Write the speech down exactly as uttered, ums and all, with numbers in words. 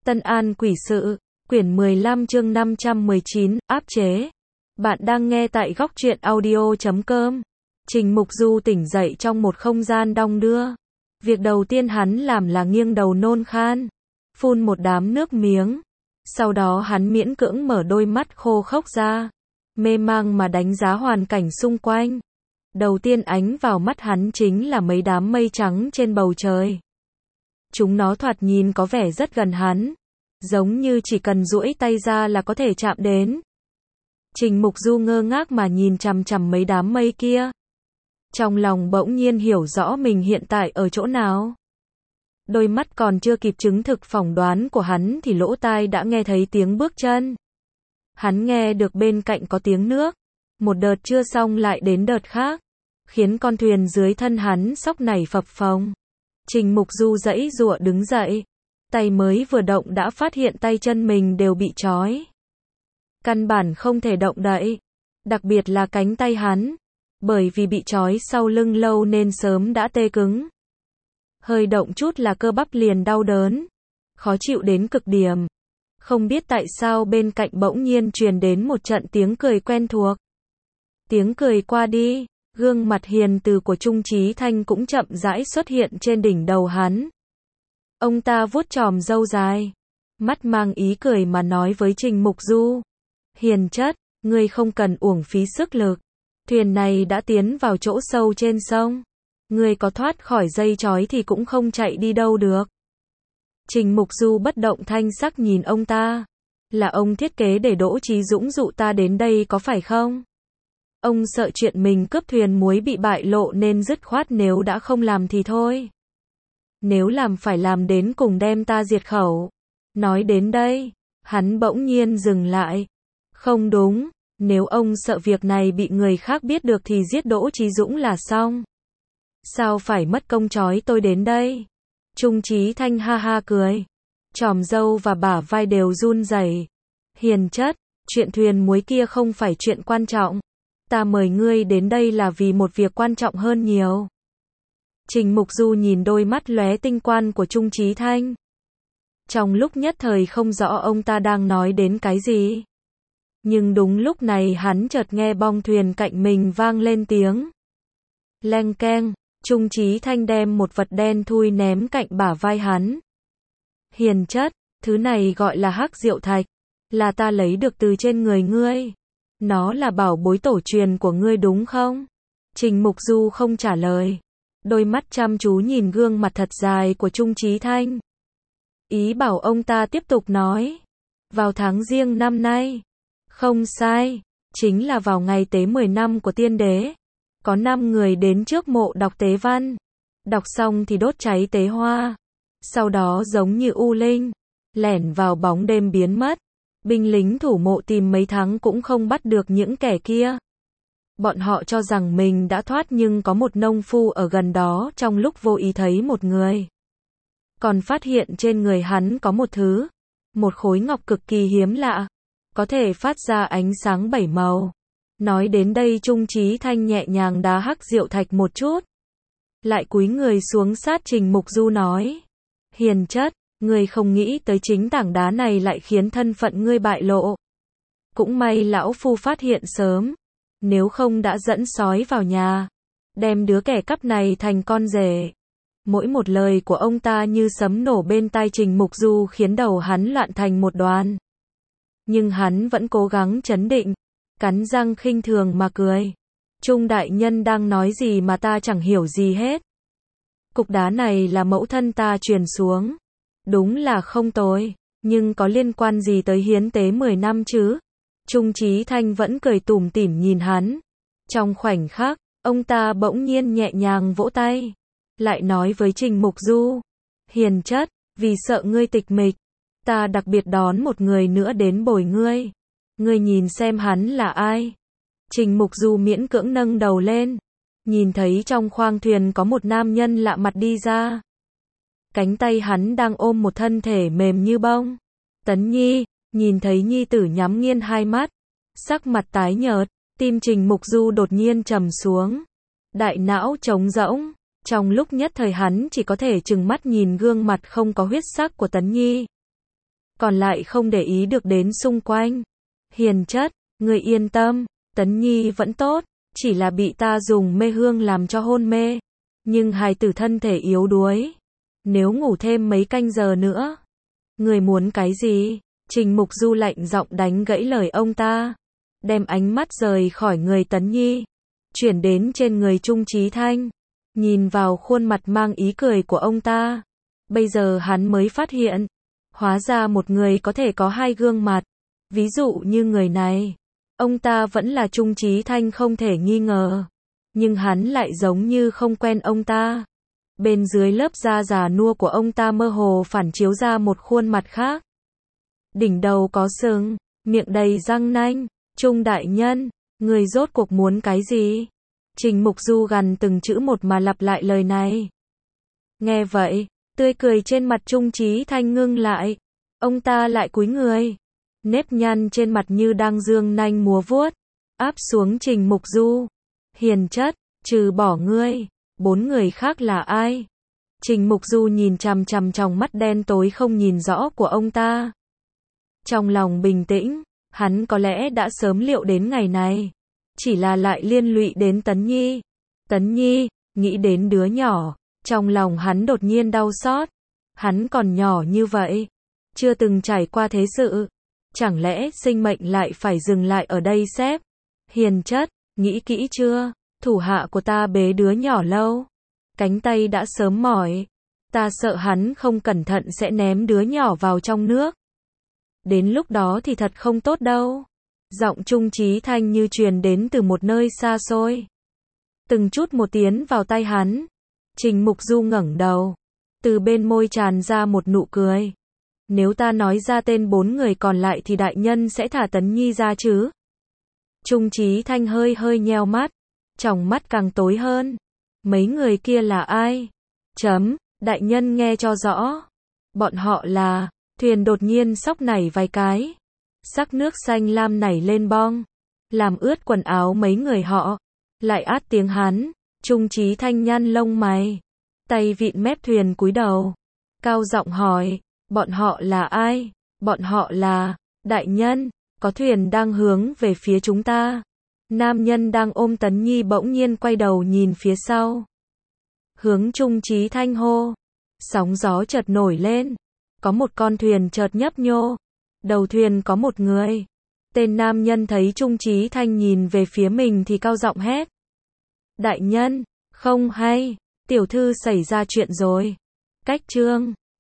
Tân An Quỷ Sự, quyển mười lăm chương năm trăm mười chín, áp chế. Bạn đang nghe tại góc truyện audio chấm com. Trình Mục Du tỉnh dậy trong một không gian đong đưa. Việc đầu tiên hắn làm là nghiêng đầu nôn khan, phun một đám nước miếng. Sau đó hắn miễn cưỡng mở đôi mắt khô khốc ra, mê mang mà đánh giá hoàn cảnh xung quanh. Đầu tiên ánh vào mắt hắn chính là mấy đám mây trắng trên bầu trời. Chúng nó thoạt nhìn có vẻ rất gần hắn, giống như chỉ cần duỗi tay ra là có thể chạm đến. Trình Mục Du ngơ ngác mà nhìn chằm chằm mấy đám mây kia. Trong lòng bỗng nhiên hiểu rõ mình hiện tại ở chỗ nào. Đôi mắt còn chưa kịp chứng thực phỏng đoán của hắn thì lỗ tai đã nghe thấy tiếng bước chân. Hắn nghe được bên cạnh có tiếng nước. Một đợt chưa xong lại đến đợt khác, khiến con thuyền dưới thân hắn sóc nảy phập phồng. Trình Mục Du giãy giụa đứng dậy. Tay mới vừa động đã phát hiện tay chân mình đều bị trói. Căn bản không thể động đậy. Đặc biệt là cánh tay hắn. Bởi vì bị trói sau lưng lâu nên sớm đã tê cứng. Hơi động chút là cơ bắp liền đau đớn. Khó chịu đến cực điểm. Không biết tại sao bên cạnh bỗng nhiên truyền đến một trận tiếng cười quen thuộc. Tiếng cười qua đi, gương mặt hiền từ của Trung Chí Thanh cũng chậm rãi xuất hiện trên đỉnh đầu hắn. Ông ta vuốt chòm râu dài, mắt mang ý cười mà nói với Trình Mục Du. Hiền chất, ngươi không cần uổng phí sức lực. Thuyền này đã tiến vào chỗ sâu trên sông. Ngươi có thoát khỏi dây trói thì cũng không chạy đi đâu được. Trình Mục Du bất động thanh sắc nhìn ông ta. Là ông thiết kế để Đỗ Chí Dũng dụ ta đến đây có phải không? Ông sợ chuyện mình cướp thuyền muối bị bại lộ nên dứt khoát nếu đã không làm thì thôi. Nếu làm phải làm đến cùng đem ta diệt khẩu. Nói đến đây, hắn bỗng nhiên dừng lại. Không đúng, nếu ông sợ việc này bị người khác biết được thì giết Đỗ Chí Dũng là xong. Sao phải mất công trói tôi đến đây? Trung Chí Thanh ha ha cười. Chòm râu và bả vai đều run rẩy. Hiền chất, chuyện thuyền muối kia không phải chuyện quan trọng. Ta mời ngươi đến đây là vì một việc quan trọng hơn nhiều. Trình Mục Du nhìn đôi mắt lóe tinh quang của Trung Chí Thanh. Trong lúc nhất thời không rõ ông ta đang nói đến cái gì. Nhưng đúng lúc này hắn chợt nghe bong thuyền cạnh mình vang lên tiếng leng keng. Trung Chí Thanh đem một vật đen thui ném cạnh bả vai hắn. Hiền chất, thứ này gọi là hắc diệu thạch. Là ta lấy được từ trên người ngươi. Nó là bảo bối tổ truyền của ngươi đúng không? Trình Mục Du không trả lời. Đôi mắt chăm chú nhìn gương mặt thật dài của Trung Chí Thanh. Ý bảo ông ta tiếp tục nói. Vào tháng Giêng năm nay. Không sai. Chính là vào ngày tế mười năm của tiên đế. Có năm người đến trước mộ đọc tế văn. Đọc xong thì đốt cháy tế hoa. Sau đó giống như u linh. Lẻn vào bóng đêm biến mất. Binh lính thủ mộ tìm mấy tháng cũng không bắt được những kẻ kia. Bọn họ cho rằng mình đã thoát nhưng có một nông phu ở gần đó trong lúc vô ý thấy một người. Còn phát hiện trên người hắn có một thứ. Một khối ngọc cực kỳ hiếm lạ. Có thể phát ra ánh sáng bảy màu. Nói đến đây Trung Chí Thanh nhẹ nhàng đá hắc diệu thạch một chút. Lại cúi người xuống sát Trình Mục Du nói. Hiền chất, ngươi không nghĩ tới chính tảng đá này lại khiến thân phận ngươi bại lộ. Cũng may lão phu phát hiện sớm. Nếu không đã dẫn sói vào nhà. Đem đứa kẻ cắp này thành con rể. Mỗi một lời của ông ta như sấm nổ bên tai Trình Mục Du khiến đầu hắn loạn thành một đoàn. Nhưng hắn vẫn cố gắng trấn định. Cắn răng khinh thường mà cười. Trung đại nhân đang nói gì mà ta chẳng hiểu gì hết. Cục đá này là mẫu thân ta truyền xuống. Đúng là không tồi. Nhưng có liên quan gì tới hiến tế mười năm chứ? Trung Chí Thanh vẫn cười tủm tỉm nhìn hắn. Trong khoảnh khắc, ông ta bỗng nhiên nhẹ nhàng vỗ tay. Lại nói với Trình Mục Du. Hiền chất, vì sợ ngươi tịch mịch. Ta đặc biệt đón một người nữa đến bồi ngươi. Ngươi nhìn xem hắn là ai? Trình Mục Du miễn cưỡng nâng đầu lên. Nhìn thấy trong khoang thuyền có một nam nhân lạ mặt đi ra. Cánh tay hắn đang ôm một thân thể mềm như bông. Tấn Nhi, nhìn thấy nhi tử nhắm nghiền hai mắt. Sắc mặt tái nhợt, tim Trình Mục Du đột nhiên trầm xuống. Đại não trống rỗng. Trong lúc nhất thời hắn chỉ có thể trừng mắt nhìn gương mặt không có huyết sắc của Tấn Nhi. còn lại không để ý được đến xung quanh. Hiền chất, người yên tâm, Tấn Nhi vẫn tốt, chỉ là bị ta dùng mê hương làm cho hôn mê. Nhưng hài tử thân thể yếu đuối. Nếu ngủ thêm mấy canh giờ nữa. Người muốn cái gì? Trình Mục Du lạnh giọng đánh gãy lời ông ta. Đem ánh mắt rời khỏi người Tấn Nhi. Chuyển đến trên người Trung Chí Thanh. Nhìn vào khuôn mặt mang ý cười của ông ta. Bây giờ hắn mới phát hiện. Hóa ra một người có thể có hai gương mặt. Ví dụ như người này. Ông ta vẫn là Trung Chí Thanh không thể nghi ngờ. Nhưng hắn lại giống như không quen ông ta. Bên dưới lớp da già nua của ông ta mơ hồ phản chiếu ra một khuôn mặt khác. Đỉnh đầu có sừng, miệng đầy răng nanh. Trung đại nhân, người rốt cuộc muốn cái gì? Trình Mục Du gằn từng chữ một mà lặp lại lời này. Nghe vậy, tươi cười trên mặt Trung Chí Thanh ngưng lại. Ông ta lại cúi người. Nếp nhăn trên mặt như đang dương nanh múa vuốt. Áp xuống Trình Mục Du. Hiền chất, trừ bỏ ngươi, bốn người khác là ai? Trình Mục Du nhìn chằm chằm trong mắt đen tối không nhìn rõ của ông ta. Trong lòng bình tĩnh, hắn có lẽ đã sớm liệu đến ngày này. Chỉ là lại liên lụy đến Tấn Nhi. Tấn Nhi, nghĩ đến đứa nhỏ, trong lòng hắn đột nhiên đau xót. Hắn còn nhỏ như vậy, chưa từng trải qua thế sự. Chẳng lẽ sinh mệnh lại phải dừng lại ở đây xếp? Hiền chất, nghĩ kỹ chưa? Thủ hạ của ta bế đứa nhỏ lâu. Cánh tay đã sớm mỏi. Ta sợ hắn không cẩn thận sẽ ném đứa nhỏ vào trong nước. Đến lúc đó thì thật không tốt đâu. Giọng Trung Chí Thanh như truyền đến từ một nơi xa xôi. Từng chút một tiến vào tay hắn. Trình Mục Du ngẩng đầu. Từ bên môi tràn ra một nụ cười. Nếu ta nói ra tên bốn người còn lại thì đại nhân sẽ thả Tấn Nhi ra chứ? Trung Chí Thanh hơi hơi nheo mắt. Tròng mắt càng tối hơn. Mấy người kia là ai? Chấm, đại nhân nghe cho rõ. Bọn họ là, thuyền đột nhiên sóc nảy vài cái. Sắc nước xanh lam nảy lên bong. Làm ướt quần áo mấy người họ. Lại át tiếng hắn. Trung Chí Thanh nhăn lông mày. Tay vịn mép thuyền cúi đầu. Cao giọng hỏi. Bọn họ là ai? Bọn họ là, đại nhân, có thuyền đang hướng về phía chúng ta. Nam nhân đang ôm Tấn Nhi bỗng nhiên quay đầu nhìn phía sau. Hướng Trung Chí Thanh hô. Sóng gió chợt nổi lên. Có một con thuyền chợt nhấp nhô. Đầu thuyền có một người. Tên nam nhân thấy Trung Chí Thanh nhìn về phía mình thì cao giọng hét. Đại nhân, không hay, tiểu thư xảy ra chuyện rồi. Cách chương